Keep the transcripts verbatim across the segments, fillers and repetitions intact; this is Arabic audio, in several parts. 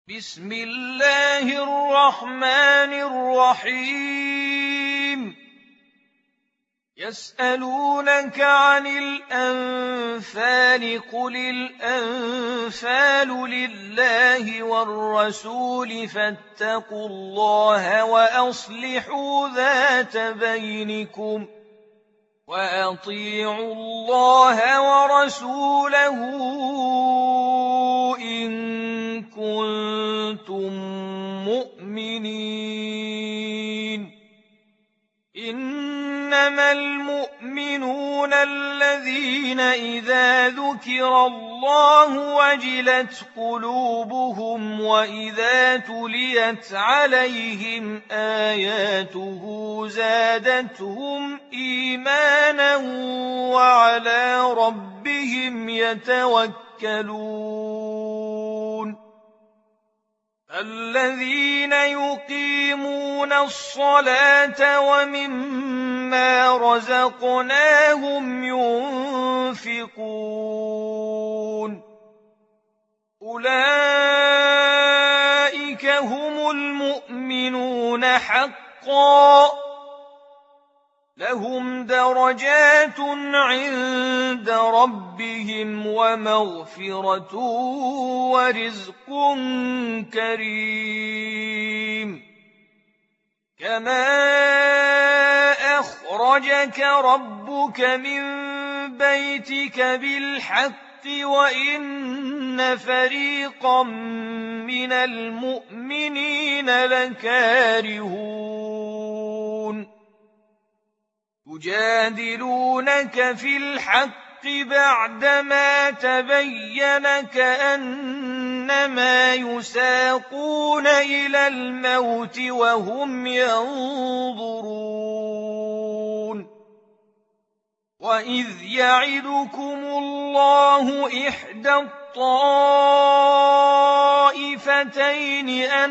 بسم الله الرحمن الرحيم يسألونك عن الأنفال قل الأنفال لله والرسول فاتقوا الله وأصلحوا ذات بينكم وأطيعوا الله ورسوله إن كنتم مؤمنين إنما المؤمنون الذين إذا ذكر الله وجلت قلوبهم وإذا تليت عليهم آياته زادتهم إيمانا وعلى ربهم يتوكلون الذين يقيمون الصلاة ومما رزقناهم ينفقون أولئك هم المؤمنون حقا لهم درجات عند ربهم ومغفرة ورزق كريم كما أخرجك ربك من بيتك بالحق وإن فريقا من المؤمنين لكارهون يجادلونك في الحق بعدما تبين كأنما يساقون إلى الموت وهم ينظرون وإذ يعدكم الله إحدى الطائفتين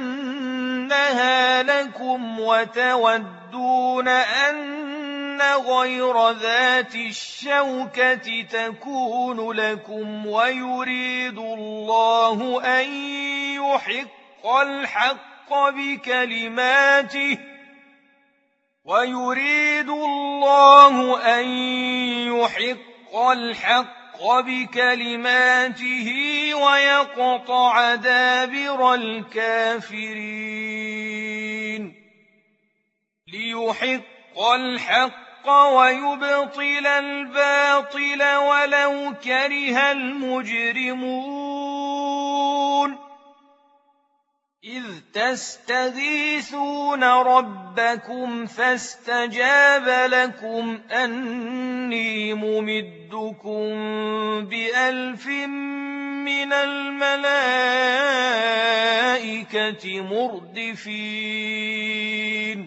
أنها لكم وتودون أن غير ذات الشوكة تكون لكم ويريد الله أن يحق الحق بكلماته ويريد الله أن يحق الحق بكلماته ويقطع دابر الكافرين ليحق الحق ويبطل الباطل ولو كره المجرمون إذ تستغيثون ربكم فاستجاب لكم أني ممدكم بألف من الملائكة مردفين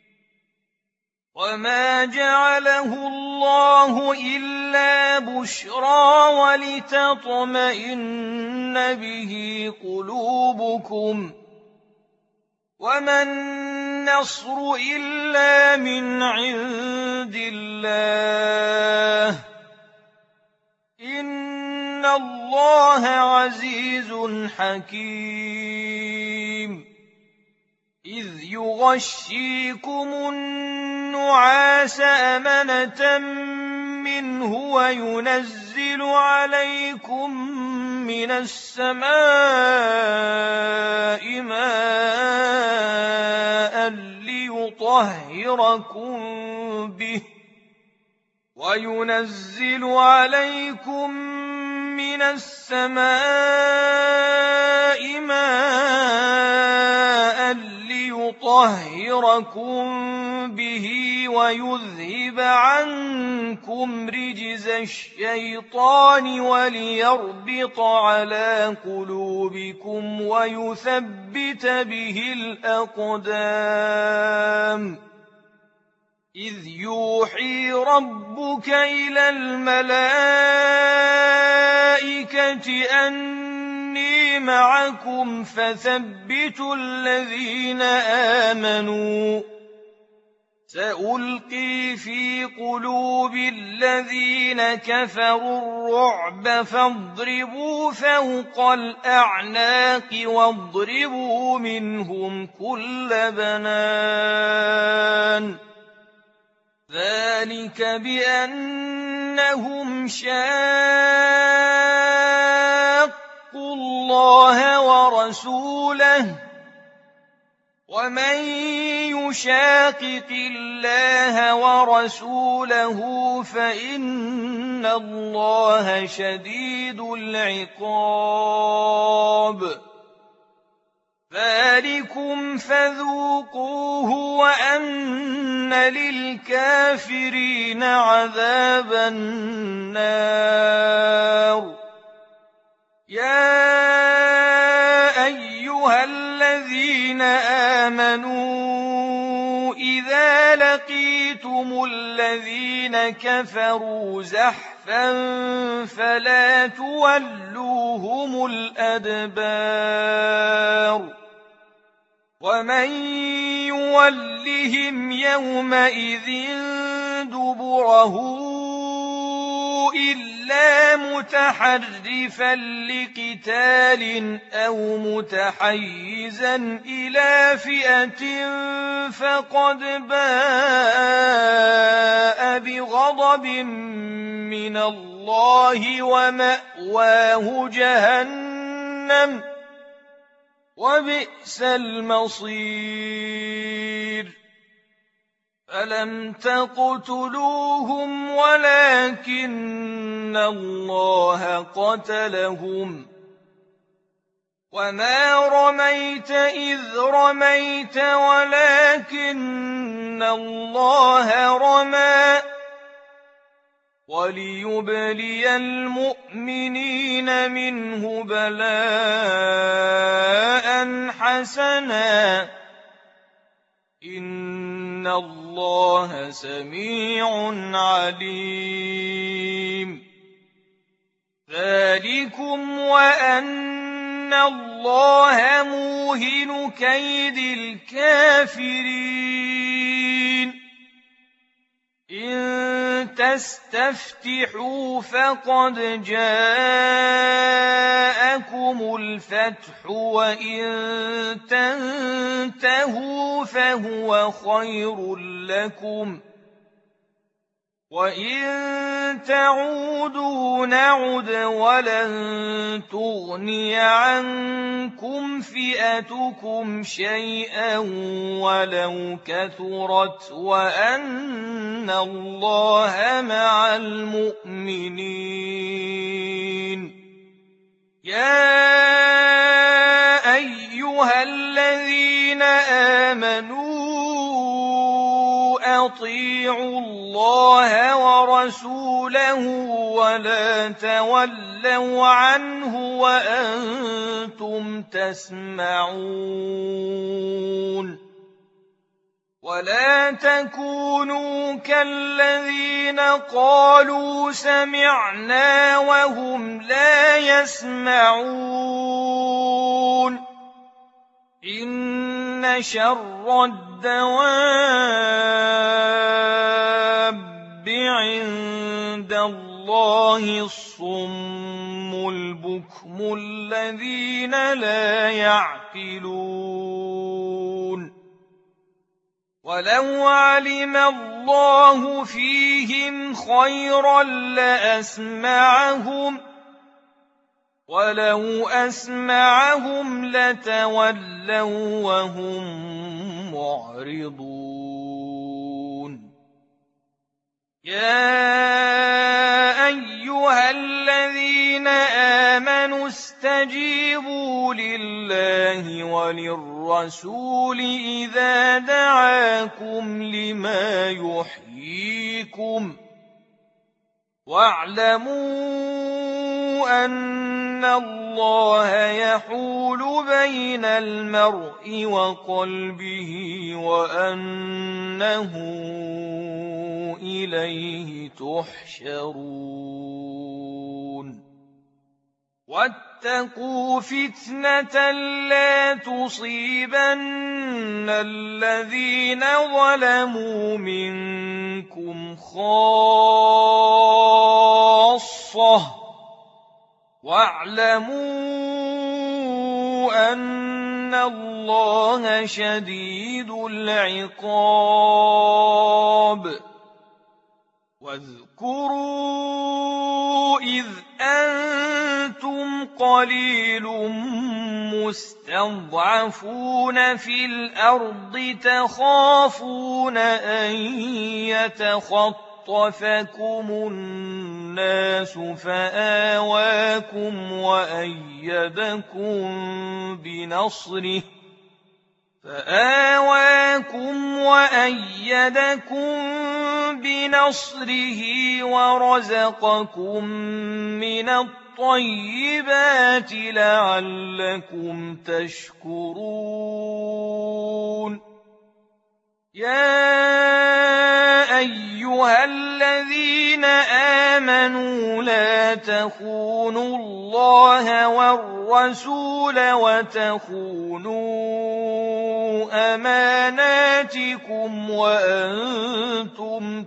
وما جعله الله إلا بشرى ولتطمئن به قلوبكم وما النصر إلا من عند الله إن الله عزيز حكيم إذ يغشيكم النعاس أمنة منه وينزل عليكم من السماء ماء ليطهركم به وينزل عليكم من السماء ماء ليطهركم به ويذهب عنكم رجز الشيطان وليربط على قلوبكم ويثبت به الأقدام إذ يوحي ربك إلى الملائكة أني معكم فثبتوا الذين آمنوا سألقي في قلوب الذين كفروا الرعب فاضربوا فوق الأعناق واضربوا منهم كل بنان ذلك بأنهم شاقوا الله ورسوله ومن يشاقق الله ورسوله فإن الله شديد العقاب ذلكم فذوقوه وأن للكافرين عذاب النار يا أيها الذين آمنوا إذا لقيتم الذين كفروا زحفا فلا تولوهم الأدبار ومن يولهم يومئذ دبره إلا متحرفا لقتال أو متحيزا إلى فئة فقد باء بغضب من الله ومأواه جهنم وبئس المصير فلم تقتلوهم ولكن الله قتلهم وما رميت إذ رميت ولكن الله رمى وليبلي المؤمنين منه بلاء حسنا إن الله سميع عليم ذلكم وأن الله موهن كيد الكافرين إن تستفتحوا فقد جاءكم الفتح وإن تنتهوا فهو خير لكم وإن تعودوا نعد ولن تغني عنكم فئتكم شيئا ولو كثرت وأن الله مع المؤمنين يا أيها الذين آمنوا أطيعوا الله ورسوله ولا تولوا عنه وأنتم تسمعون ولا تكونوا كالذين قالوا سمعنا وهم لا يسمعون إن شر الدواب عند الله الصم البكم الذين لا يعقلون ولو علم الله فيهم خيرا لأسمعهم ولو أسمعهم لتولوا وهم معرضون يا أيها الذين آمنوا استجيبوا لله وللرسول إذا دعاكم لما يحييكم واعلموا أن الله يحول بين المرء وقلبه وأنه إليه تحشرون. واتقوا فتنة لا تصيبن الذين ظلموا منكم خاصة واعلموا أن الله شديد العقاب. واذكروا إذ أنتم قليل مستضعفون في الأرض تخافون أن يتخطفكم الناس فآواكم وأيدكم بنصره فآواكم وأيدكم بنصره ورزقكم من الطيبات لعلكم تشكرون. يا أيها الذين آمنوا لا تخونوا الله والرسول وتخونوا أماناتكم وأنتم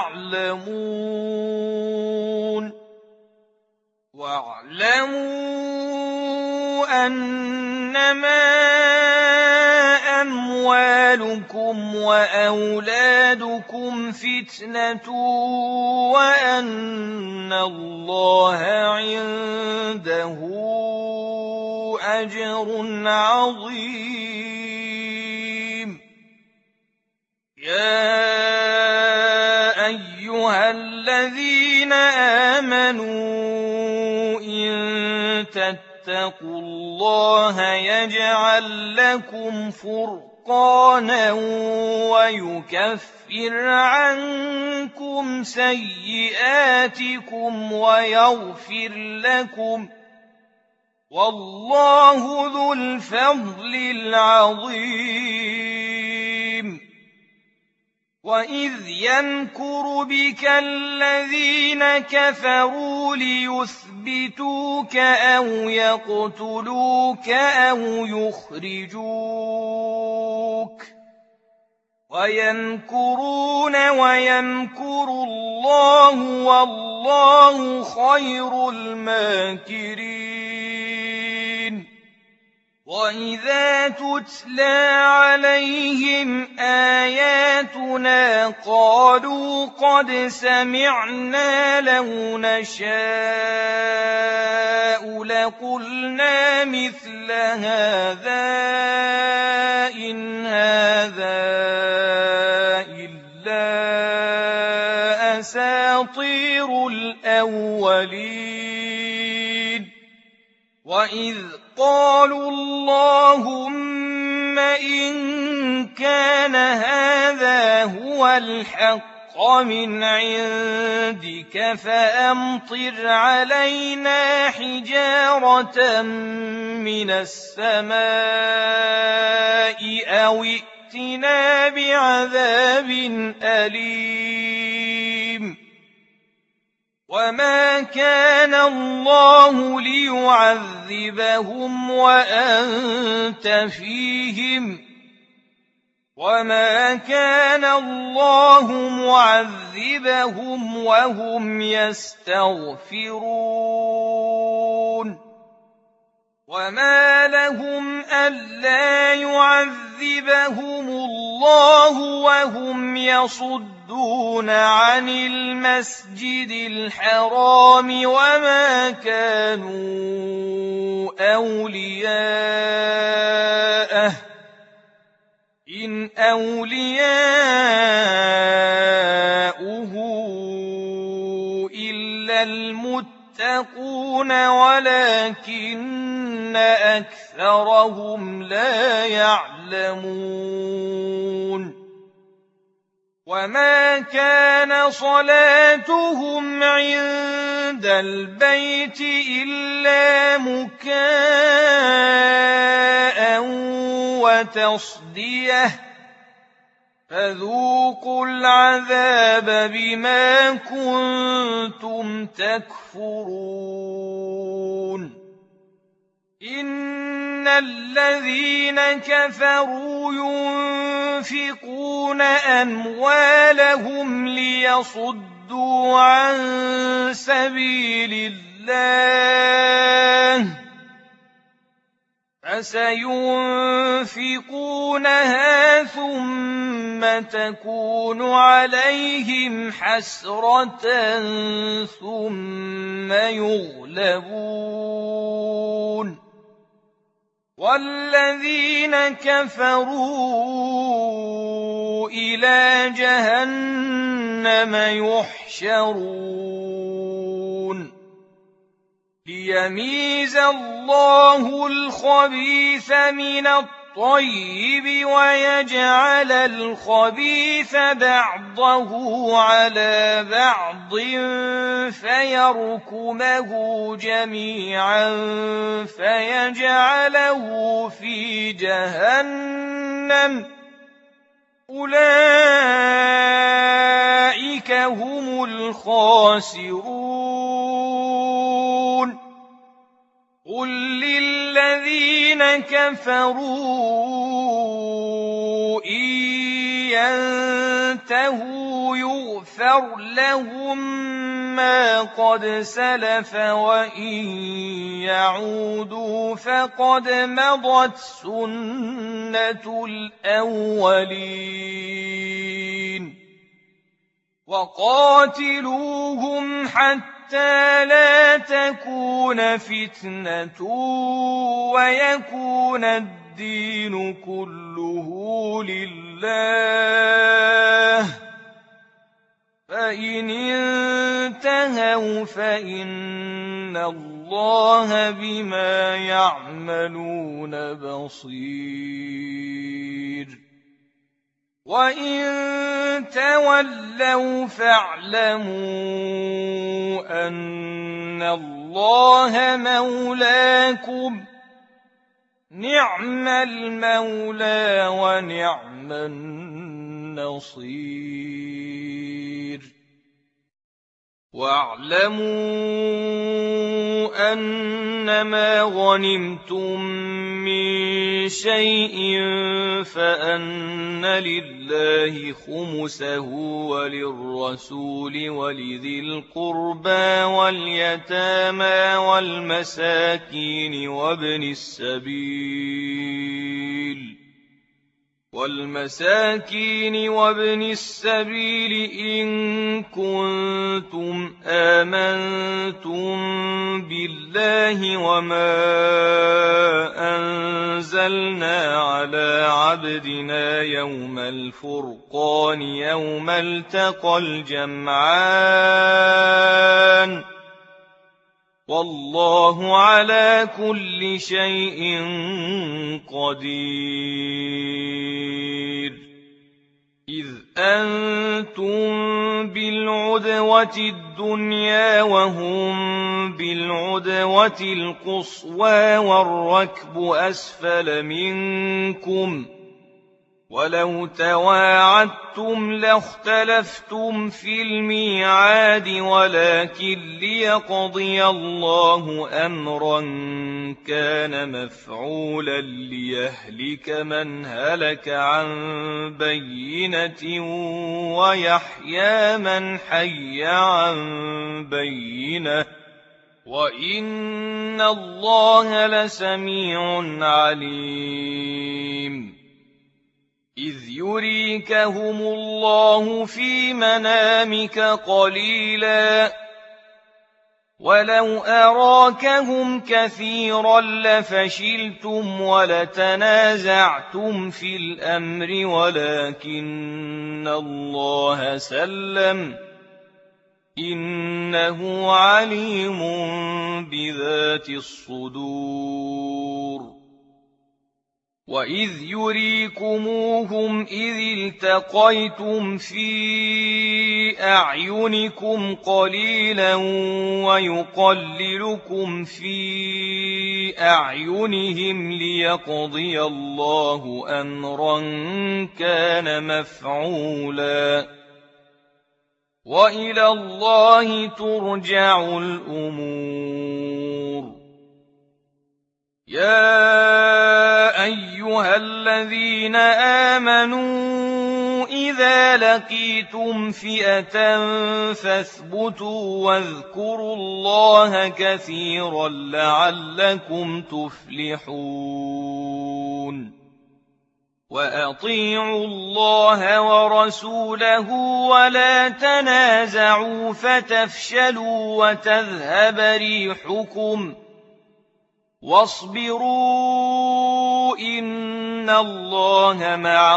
تعلمون. واعلموا أنما أموالكم وأولادكم فتنة وأن الله عنده أجر عظيم. يا أيها الذين آمنوا إن تتقوا الله يجعل لكم فرقانا ويكفر عنكم سيئاتكم ويغفر لكم والله ذو الفضل العظيم. وإذ يمكر بك الذين كفروا ليثبتوك أو يقتلوك أو يخرجوك ويمكرون ويمكر الله والله خير الماكرين. وإذا تتلى عليهم آياتنا قالوا قد سمعنا لو نشاء لقلنا مثل هذا إن هذا إلا أساطير الأولين. وإذ قالوا اللهم إن كان هذا هو الحق من عندك فأمطر علينا حجارة من السماء أو ائتنا بعذاب أليم. وما كان الله ليعذبهم وأنت فيهم وما كان الله معذبهم وهم يستغفرون. وما لهم ألا يعذبهم الله وهم يصدون عن المسجد الحرام وما كانوا أولياءه إن أولياؤه إلا المتقون ولكن أكثرهم لا يعلمون. وما كان صلاتهم عند البيت إلا مكاء وتصدية فذوقوا العذاب بما كنتم تكفرون. إن الذين كفروا ينفقون أموالهم ليصدوا عن سبيل الله فسينفقونها ثم تكون عليهم حسرة ثم يغلبون والذين كفروا إلى جهنم يحشرون ليميز الله الخبيث من الطيب ويجعل الخبيث بعضه على بعض فيركمه جميعا فيجعله في جهنم أولئك هم الخاسرون قل للذين كفروا إن ينتهوا يغفر لهم ما قد سلف وإن يعودوا فقد مضت سنة الأولين وقاتلوهم حتى حتى لا تكون فتنة ويكون الدين كله لله فإن انتهوا فإن الله بما يعملون بصير وإن تولوا فاعلموا أن الله مولاكم نعم المولى ونعم النصير واعلموا أنما غنمتم من شيء فأن لله خمسه وللرسول ولذي القربى واليتامى والمساكين وابن السبيل والمساكين وابن السبيل إن كنتم آمنتم بالله وما أنزلنا على عبدنا يوم الفرقان يوم التقى الجمعان والله على كل شيء قدير إذ أنتم بالعدوة الدنيا وهم بالعدوة القصوى والركب أسفل منكم ولو تواعدتم لاختلفتم في الميعاد ولكن ليقضي الله أمرا كان مفعولا ليهلك من هلك عن بينة ويحيى من حي عن بينة وإن الله لسميع عليم إذ يريكهم الله في منامك قليلا ولو أراكهم كثيرا لفشلتم ولتنازعتم في الأمر ولكن الله سلم إنه عليم بذات الصدور وإذ يريكموهم إذ التقيتم في أعينكم قليلا ويقللكم في أعينهم ليقضي الله أمرا كان مفعولا وإلى الله ترجع الأمور يا أيها الذين آمنوا إذا لقيتم فئة فاثبتوا واذكروا الله كثيرا لعلكم تفلحون وأطيعوا الله ورسوله ولا تنازعوا فتفشلوا وتذهب ريحكم واصبروا إن الله مع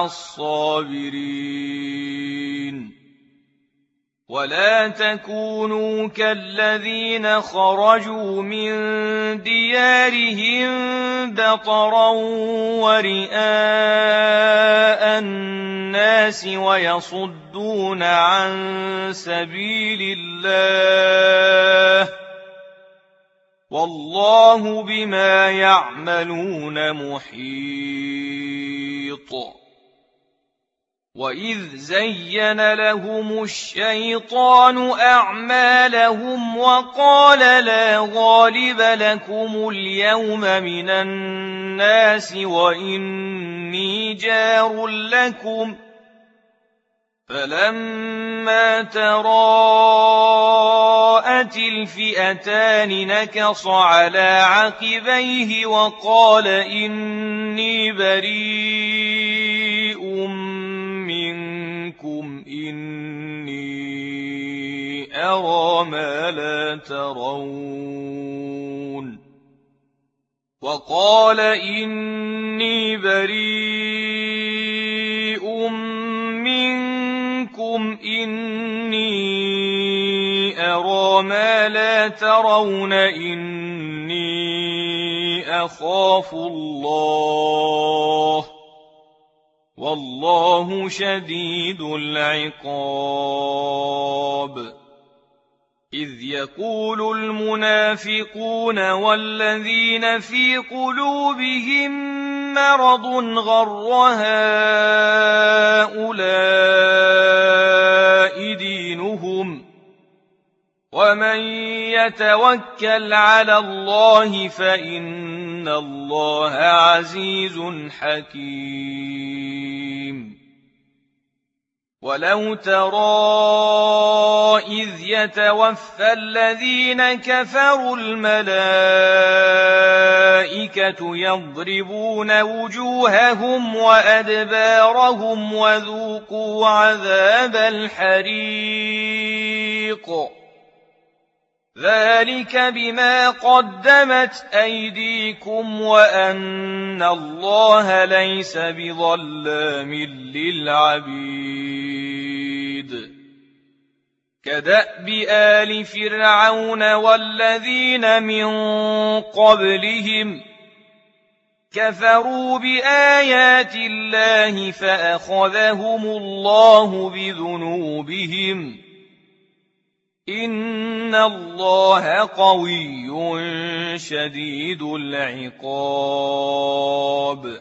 الصابرين ولا تكونوا كالذين خرجوا من ديارهم بطرا ورئاء الناس ويصدون عن سبيل الله والله بما يعملون محيط وإذ زين لهم الشيطان أعمالهم وقال لا غالب لكم اليوم من الناس وإني جار لكم فلما تراءت الفئتان نكص على عقبيه وقال إني بريء منكم إني أرى ما لا ترون وقال إني بريء منكم إني أرى ما لا ترون إني أخاف الله والله شديد العقاب إذ يقول المنافقون والذين في قلوبهم مرض غر هؤلاء دينهم ومن يتوكل على الله فإن الله عزيز حكيم ولو ترى إذ يتوفى الذين كفروا الملائكة يضربون وجوههم وأدبارهم وذوقوا عذاب الحريق ذلك بما قدمت أيديكم وأن الله ليس بظلام للعبيد كدأب آل فرعون والذين من قبلهم كفروا بآيات الله فأخذهم الله بذنوبهم إن الله قوي شديد العقاب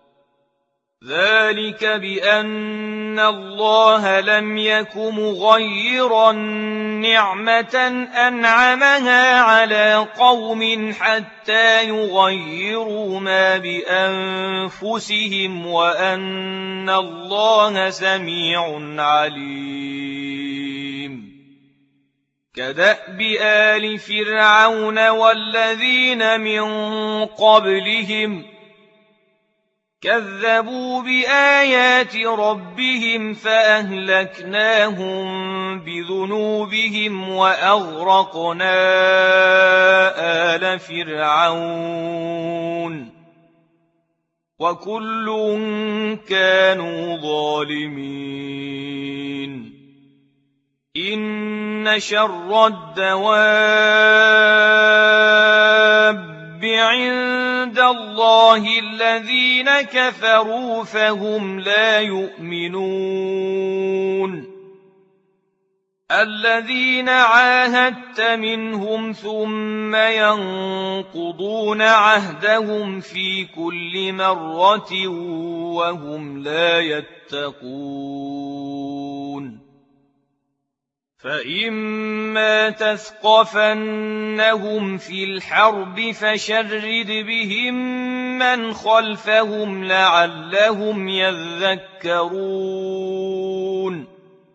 ذلك بأن الله لم يك مغيرا نعمة أنعمها على قوم حتى يغيروا ما بأنفسهم وأن الله سميع عليم كدأب آل فرعون والذين من قبلهم كذبوا بآيات ربهم فأهلكناهم بذنوبهم وأغرقنا آل فرعون وكل كانوا ظالمين إن شر الدواب عند الله الذين كفروا فهم لا يؤمنون الذين عاهدت منهم ثم ينقضون عهدهم في كل مرة وهم لا يتقون فإما تثقفنهم في الحرب فشرد بهم من خلفهم لعلهم يذكرون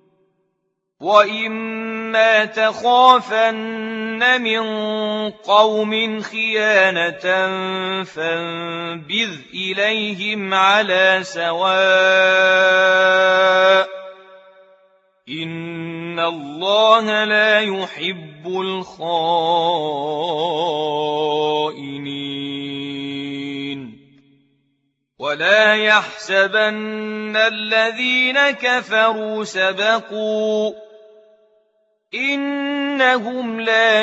وإما تخافن من قوم خيانة فانبذ إليهم على سواء إن الله لا يحب الخائنين ولا يحسبن الذين كفروا سبقوا إنهم لا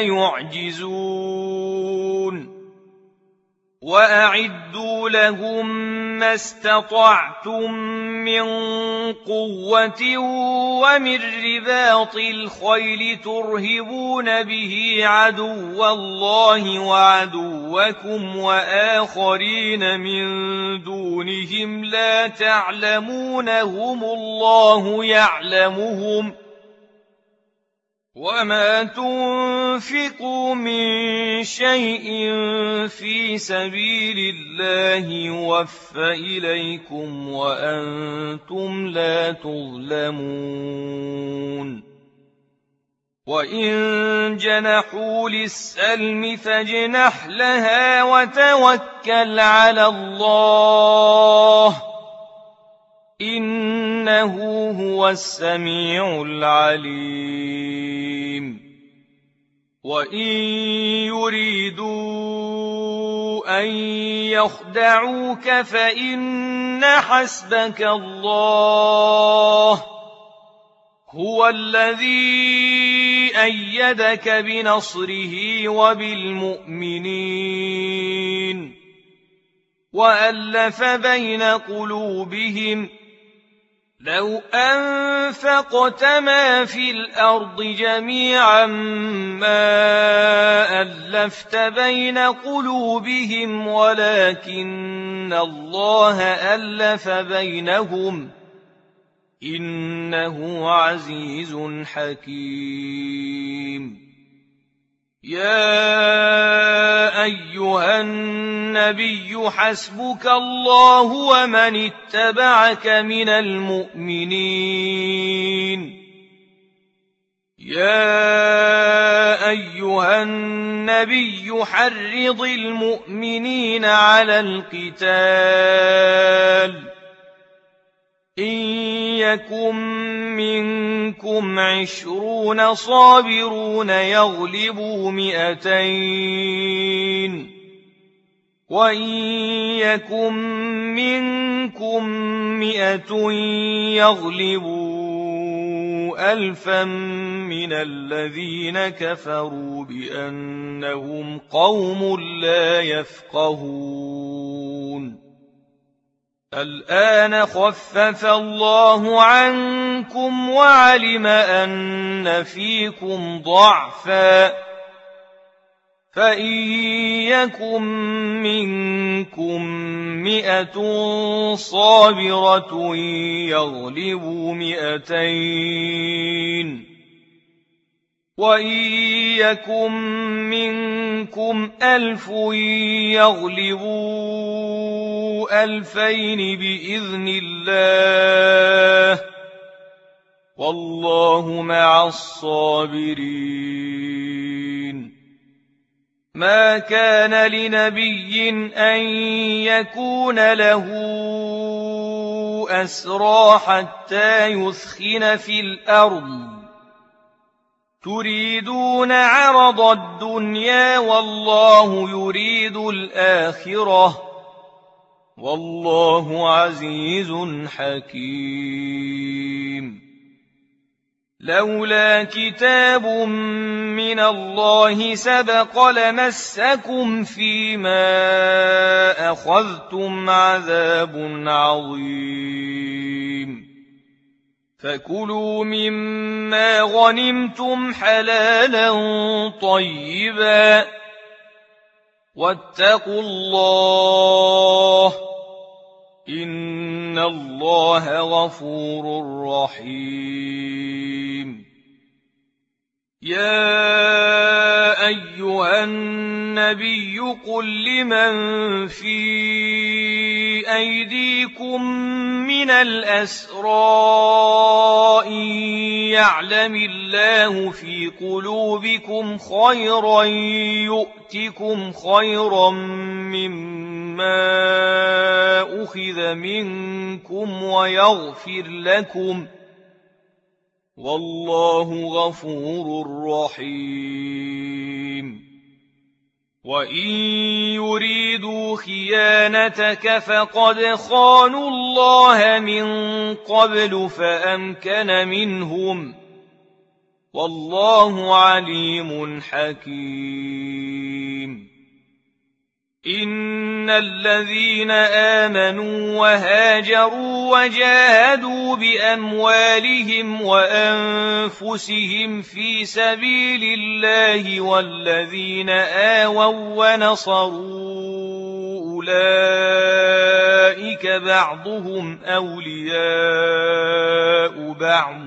يعجزون وأعدوا لهم ما استطعتم من قوة ومن رباط الخيل ترهبون به عدو الله وعدوكم وآخرين من دونهم لا تعلمونهم الله يعلمهم وما تنفقوا من شيء في سبيل الله يوفى إليكم وأنتم لا تظلمون وإن جنحوا للسلم فاجنح لها وتوكل على الله إنه هو السميع العليم وإن يريدوا أن يخدعوك فإن حسبك الله هو الذي أيدك بنصره وبالمؤمنين وألف بين قلوبهم لو أنفقت ما في الأرض جميعا ما ألفت بين قلوبهم ولكن الله ألف بينهم إنه عزيز حكيم يا أيها النبي حسبك الله ومن اتبعك من المؤمنين يا أيها النبي حرض المؤمنين على القتال إن يكن منكم عشرون صابرون يغلبوا مئتين وإن يكن منكم مئة يغلبوا ألفا من الذين كفروا بأنهم قوم لا يفقهون الآن خفف الله عنكم وعلم أن فيكم ضعفا فإن يكن منكم مئة صابرة يغلبوا مئتين وإن يكن منكم ألف يغلبوا ألفين بإذن الله والله مع الصابرين ما كان لنبي أن يكون له أسرى حتى يثخن في الأرض تريدون عرض الدنيا والله يريد الآخرة والله عزيز حكيم لولا كتاب من الله سبق لمسكم فيما أخذتم عذاب عظيم فكلوا مما غنمتم حلالا طيبا واتقوا الله إن الله غفور رحيم يا أيها النبي قل لمن في أيديكم من الأسرى إن يعلم الله في قلوبكم خيرا يؤتكم خيرا مما أخذ منكم ويغفر لكم والله غفور رحيم وإن يريدوا خيانتك فقد خانوا الله من قبل فأمكن منهم والله عليم حكيم إن الذين آمنوا وهاجروا وجاهدوا بأموالهم وأنفسهم في سبيل الله والذين آووا ونصروا أولئك بعضهم أولياء بعض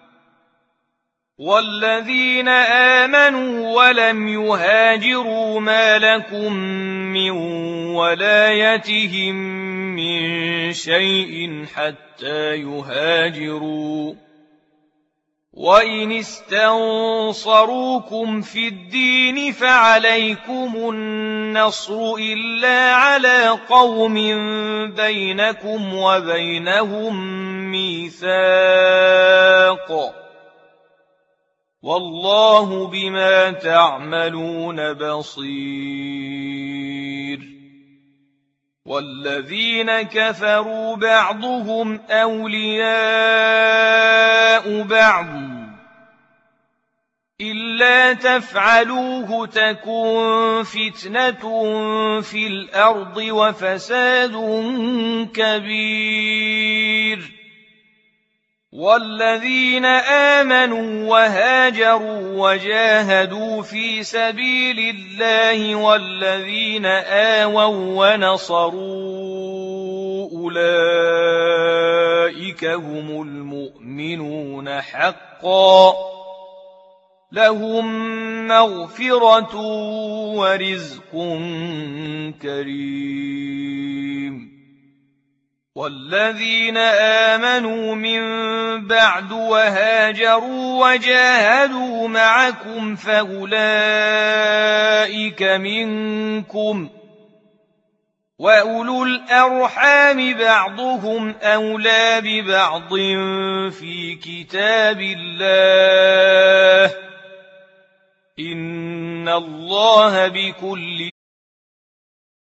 والذين آمنوا ولم يهاجروا ما لكم من ولايتهم من شيء حتى يهاجروا وإن استنصروكم في الدين فعليكم النصر إلا على قوم بينكم وبينهم ميثاق والله بما تعملون بصير والذين كفروا بعضهم أولياء بعض إلا تفعلوه تكن فتنة في الأرض وفساد كبير والذين آمنوا وهاجروا وجاهدوا في سبيل الله والذين آووا ونصروا أولئك هم المؤمنون حقا لهم مغفرة ورزق كريم والذين آمنوا من بعد وهاجروا وجاهدوا معكم فأولئك منكم وأولو الأرحام بعضهم أولى ببعض في كتاب الله إن الله بكل